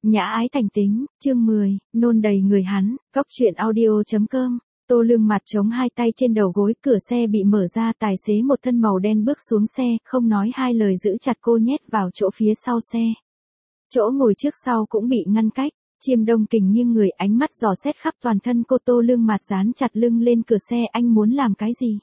Nhã ái thành tính, chương 10, nôn đầy người hắn, góc truyện audio.com. Tô Lương mặt chống hai tay trên đầu gối, cửa xe bị mở ra, tài xế một thân màu đen bước xuống xe, không nói hai lời giữ chặt cô nhét vào chỗ phía sau xe. Chỗ ngồi trước sau cũng bị ngăn cách. Chiêm Đông Kình nghiêng người, ánh mắt dò xét khắp toàn thân cô. Tô Lương mặt dán chặt lưng lên cửa xe. Anh muốn làm cái gì?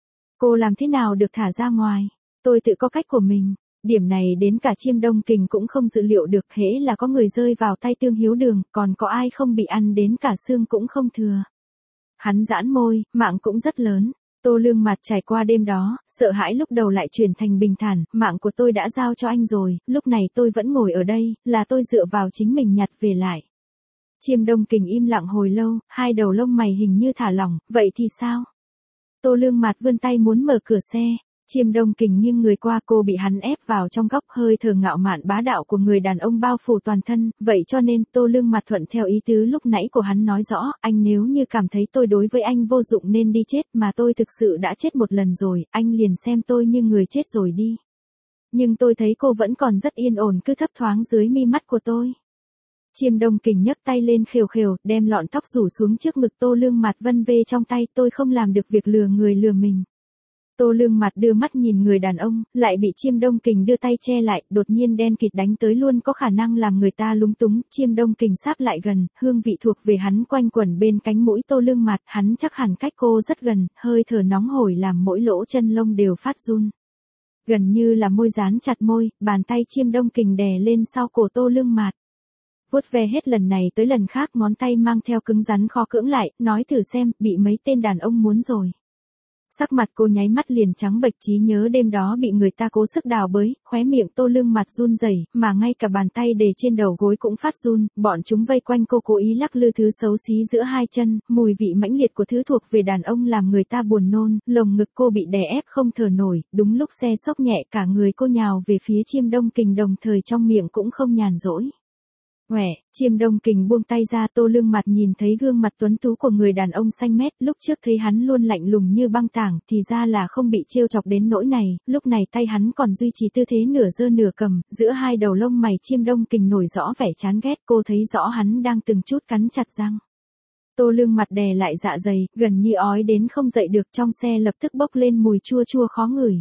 Cô làm thế nào được thả ra ngoài? Tôi tự có cách của mình. Điểm này đến cả Chiêm Đông Kình cũng không dự liệu được, hễ là có người rơi vào tay Tương Hiếu Đường, còn có ai không bị ăn đến cả xương cũng không thừa. Hắn giãn môi, mạng cũng rất lớn. Tô Lương mặt trải qua đêm đó, sợ hãi lúc đầu lại chuyển thành bình thản, mạng của tôi đã giao cho anh rồi, lúc này tôi vẫn ngồi ở đây, là tôi dựa vào chính mình nhặt về lại. Chiêm Đông Kình im lặng hồi lâu, hai đầu lông mày hình như thả lỏng, vậy thì sao? Tô Lương mặt vươn tay muốn mở cửa xe. Chiêm Đông Kình nghiêng người qua, cô bị hắn ép vào trong góc, hơi thở ngạo mạn bá đạo của người đàn ông bao phủ toàn thân, vậy cho nên Tô Lương mặt thuận theo ý tứ lúc nãy của hắn nói rõ, anh nếu như cảm thấy tôi đối với anh vô dụng nên đi chết, mà tôi thực sự đã chết một lần rồi, anh liền xem tôi như người chết rồi đi. Nhưng tôi thấy cô vẫn còn rất yên ổn, cứ thấp thoáng dưới mi mắt của tôi. Chiêm Đông Kình nhấc tay lên khều khều, đem lọn tóc rủ xuống trước ngực. Tô Lương mặt vân vê trong tay, tôi không làm được việc lừa người lừa mình. Tô Lương mặt đưa mắt nhìn người đàn ông, lại bị Chiêm Đông Kình đưa tay che lại, đột nhiên đen kịt đánh tới luôn có khả năng làm người ta lúng túng. Chiêm Đông Kình sáp lại gần, hương vị thuộc về hắn quanh quẩn bên cánh mũi Tô Lương mặt, hắn chắc hẳn cách cô rất gần, hơi thở nóng hổi làm mỗi lỗ chân lông đều phát run. Gần như là môi dán chặt môi, bàn tay Chiêm Đông Kình đè lên sau cổ Tô Lương mặt. Vuốt ve hết lần này tới lần khác, ngón tay mang theo cứng rắn khó cưỡng lại, nói thử xem, bị mấy tên đàn ông muốn rồi. Sắc mặt cô nháy mắt liền trắng bệch, trí nhớ đêm đó bị người ta cố sức đào bới, khóe miệng Tô Lương mặt run rẩy, mà ngay cả bàn tay để trên đầu gối cũng phát run, bọn chúng vây quanh cô cố ý lắc lư thứ xấu xí giữa hai chân, mùi vị mãnh liệt của thứ thuộc về đàn ông làm người ta buồn nôn, lồng ngực cô bị đè ép không thở nổi, đúng lúc xe xốc nhẹ cả người cô nhào về phía Chiêm Đông Kình, đồng thời trong miệng cũng không nhàn rỗi. Quẻ, Chiêm Đông Kình buông tay ra. Tô Lương mặt nhìn thấy gương mặt tuấn tú của người đàn ông xanh mét, lúc trước thấy hắn luôn lạnh lùng như băng tảng, thì ra là không bị trêu chọc đến nỗi này, lúc này tay hắn còn duy trì tư thế nửa giơ nửa cầm, giữa hai đầu lông mày Chiêm Đông Kình nổi rõ vẻ chán ghét, cô thấy rõ hắn đang từng chút cắn chặt răng. Tô Lương mặt đè lại dạ dày, gần như ói đến không dậy được, trong xe lập tức bốc lên mùi chua chua khó ngửi.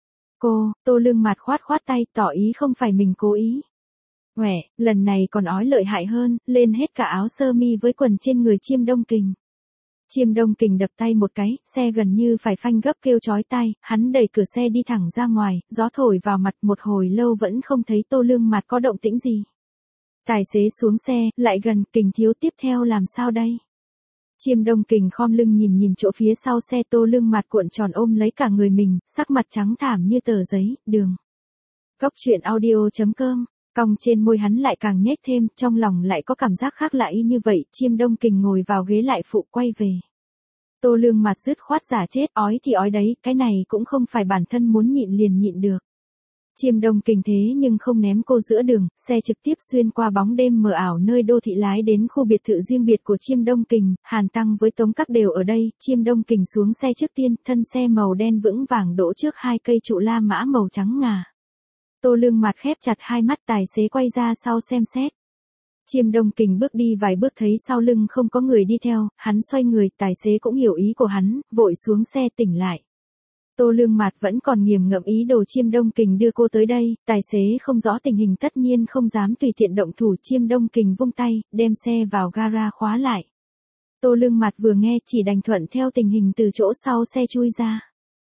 Tô Lương mặt khoát khoát tay, tỏ ý không phải mình cố ý. Quẻ, lần này còn ói lợi hại hơn, lên hết cả áo sơ mi với quần trên người Chiêm Đông Kình. Chiêm Đông Kình đập tay một cái, xe gần như phải phanh gấp kêu chói tai, hắn đẩy cửa xe đi thẳng ra ngoài, gió thổi vào mặt, một hồi lâu vẫn không thấy Tô Lương mặt có động tĩnh gì. Tài xế xuống xe, lại gần, Kình thiếu tiếp theo làm sao đây? Chiêm Đông Kình khom lưng nhìn chỗ phía sau xe. Tô Lương mặt cuộn tròn ôm lấy cả người mình, sắc mặt trắng thảm như tờ giấy. Đường. Góc truyện audio.com. Cong trên môi hắn lại càng nhếch thêm, trong lòng lại có cảm giác khác lạ y như vậy. Chiêm Đông Kình ngồi vào ghế lại phụ, quay về. Tô Lương mặt dứt khoát giả chết, ói thì ói đấy, cái này cũng không phải bản thân muốn nhịn liền nhịn được. Chiêm Đông Kình thế nhưng không ném cô giữa đường, xe trực tiếp xuyên qua bóng đêm mờ ảo nơi đô thị lái đến khu biệt thự riêng biệt của Chiêm Đông Kình. Hàn Tăng với Tống Các đều ở đây. Chiêm Đông Kình xuống xe trước tiên, thân xe màu đen vững vàng đỗ trước hai cây trụ La Mã màu trắng ngà. Tô Lương mặt khép chặt hai mắt, tài xế quay ra sau xem xét. Chiêm Đông Kình bước đi vài bước thấy sau lưng không có người đi theo, hắn xoay người, tài xế cũng hiểu ý của hắn, vội xuống xe tỉnh lại. Tô Lương mặt vẫn còn nghiền ngẫm ý đồ Chiêm Đông Kình đưa cô tới đây, tài xế không rõ tình hình tất nhiên không dám tùy tiện động thủ. Chiêm Đông Kình vung tay, đem xe vào gara khóa lại. Tô Lương mặt vừa nghe chỉ đành thuận theo tình hình từ chỗ sau xe chui ra.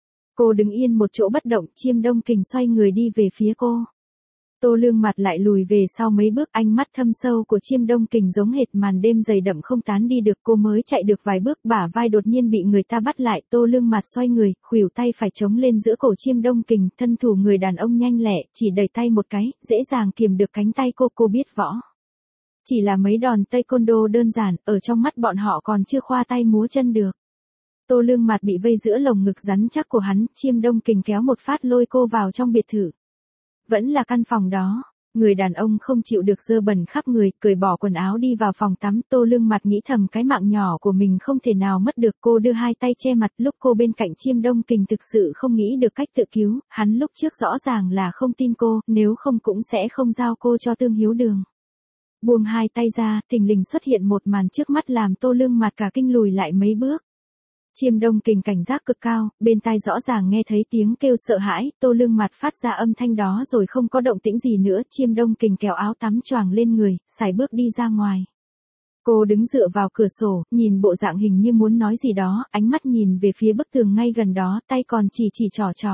Cô đứng yên một chỗ bất động, Chiêm Đông Kình xoay người đi về phía cô. Tô Lương mặt lại lùi về sau mấy bước, ánh mắt thâm sâu của Chiêm Đông Kình giống hệt màn đêm dày đậm không tán đi được. Cô mới chạy được vài bước, bả vai đột nhiên bị người ta bắt lại. Tô Lương mặt xoay người, khuỷu tay phải chống lên giữa cổ Chiêm Đông Kình, thân thủ người đàn ông nhanh lẹ, chỉ đẩy tay một cái, dễ dàng kiềm được cánh tay cô biết võ. Chỉ là mấy đòn taekwondo đơn giản, ở trong mắt bọn họ còn chưa khoa tay múa chân được. Tô Lương mặt bị vây giữa lồng ngực rắn chắc của hắn, Chiêm Đông Kình kéo một phát lôi cô vào trong biệt thự. Vẫn là căn phòng đó, người đàn ông không chịu được dơ bẩn khắp người, cởi bỏ quần áo đi vào phòng tắm. Tô Lương mặt nghĩ thầm cái mạng nhỏ của mình không thể nào mất được, cô đưa hai tay che mặt. Lúc cô bên cạnh Chiêm Đông Kình thực sự không nghĩ được cách tự cứu, hắn lúc trước rõ ràng là không tin cô, nếu không cũng sẽ không giao cô cho Tương Hiếu Đường. Buông hai tay ra, thình lình xuất hiện một màn trước mắt làm Tô Lương Mặt cả kinh lùi lại mấy bước. Chiêm Đông Kình cảnh giác cực cao, bên tai rõ ràng nghe thấy tiếng kêu sợ hãi, Tô Lương Mặt phát ra âm thanh đó rồi không có động tĩnh gì nữa, Chiêm Đông Kình kéo áo tắm choàng lên người, sải bước đi ra ngoài. Cô đứng dựa vào cửa sổ, nhìn bộ dạng hình như muốn nói gì đó, ánh mắt nhìn về phía bức tường ngay gần đó, tay còn chỉ trỏ.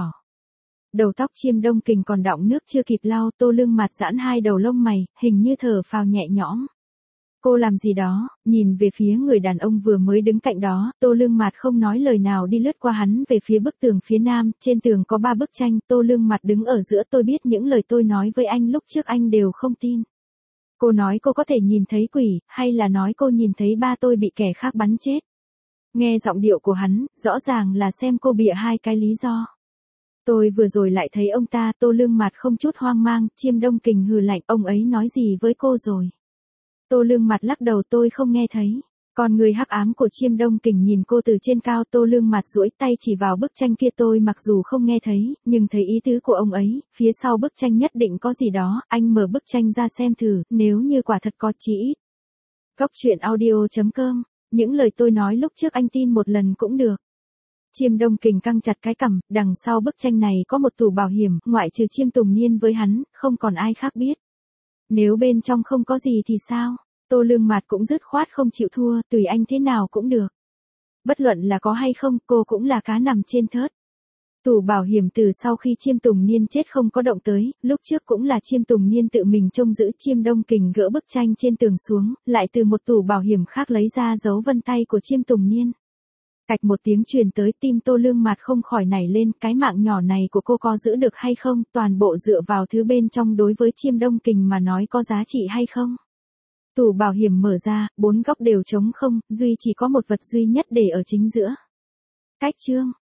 Đầu tóc Chiêm Đông Kình còn đọng nước chưa kịp lau, Tô Lương Mặt giãn hai đầu lông mày, hình như thở phào nhẹ nhõm. Cô làm gì đó, nhìn về phía người đàn ông vừa mới đứng cạnh đó, Tô Lương Mặt không nói lời nào đi lướt qua hắn về phía bức tường phía nam, trên tường có 3 bức tranh, Tô Lương Mặt đứng ở giữa, tôi biết những lời tôi nói với anh lúc trước anh đều không tin. Cô nói cô có thể nhìn thấy quỷ, hay là nói cô nhìn thấy ba tôi bị kẻ khác bắn chết. Nghe giọng điệu của hắn, rõ ràng là xem cô bịa hai cái lý do. Tôi vừa rồi lại thấy ông ta, Tô Lương Mặt không chút hoang mang, Chiêm Đông Kình hừ lạnh, ông ấy nói gì với cô rồi. Tô Lương Mặt lắc đầu, tôi không nghe thấy. Còn người hắc ám của Chiêm Đông Kình nhìn cô từ trên cao, Tô Lương Mặt duỗi tay chỉ vào bức tranh kia, tôi mặc dù không nghe thấy, nhưng thấy ý tứ của ông ấy, phía sau bức tranh nhất định có gì đó, anh mở bức tranh ra xem thử, nếu như quả thật có chỉ ít. Góc truyện audio.com, những lời tôi nói lúc trước anh tin một lần cũng được. Chiêm Đông Kình căng chặt cái cằm, đằng sau bức tranh này có một tủ bảo hiểm, ngoại trừ Chiêm Tùng Niên với hắn, không còn ai khác biết. Nếu bên trong không có gì thì sao? Tô Lương Mặt cũng dứt khoát không chịu thua, tùy anh thế nào cũng được. Bất luận là có hay không, cô cũng là cá nằm trên thớt. Tủ bảo hiểm từ sau khi Chiêm Tùng Niên chết không có động tới, lúc trước cũng là Chiêm Tùng Niên tự mình trông giữ. Chiêm Đông Kình gỡ bức tranh trên tường xuống, lại từ một tủ bảo hiểm khác lấy ra dấu vân tay của Chiêm Tùng Niên. Cạch một tiếng truyền tới, tim Tô Lương Mặt không khỏi nảy lên, cái mạng nhỏ này của cô có giữ được hay không, toàn bộ dựa vào thứ bên trong, đối với Chiêm Đông Kình mà nói có giá trị hay không. Tủ bảo hiểm mở ra, 4 góc đều trống không, duy chỉ có một vật duy nhất để ở chính giữa. Cách chương.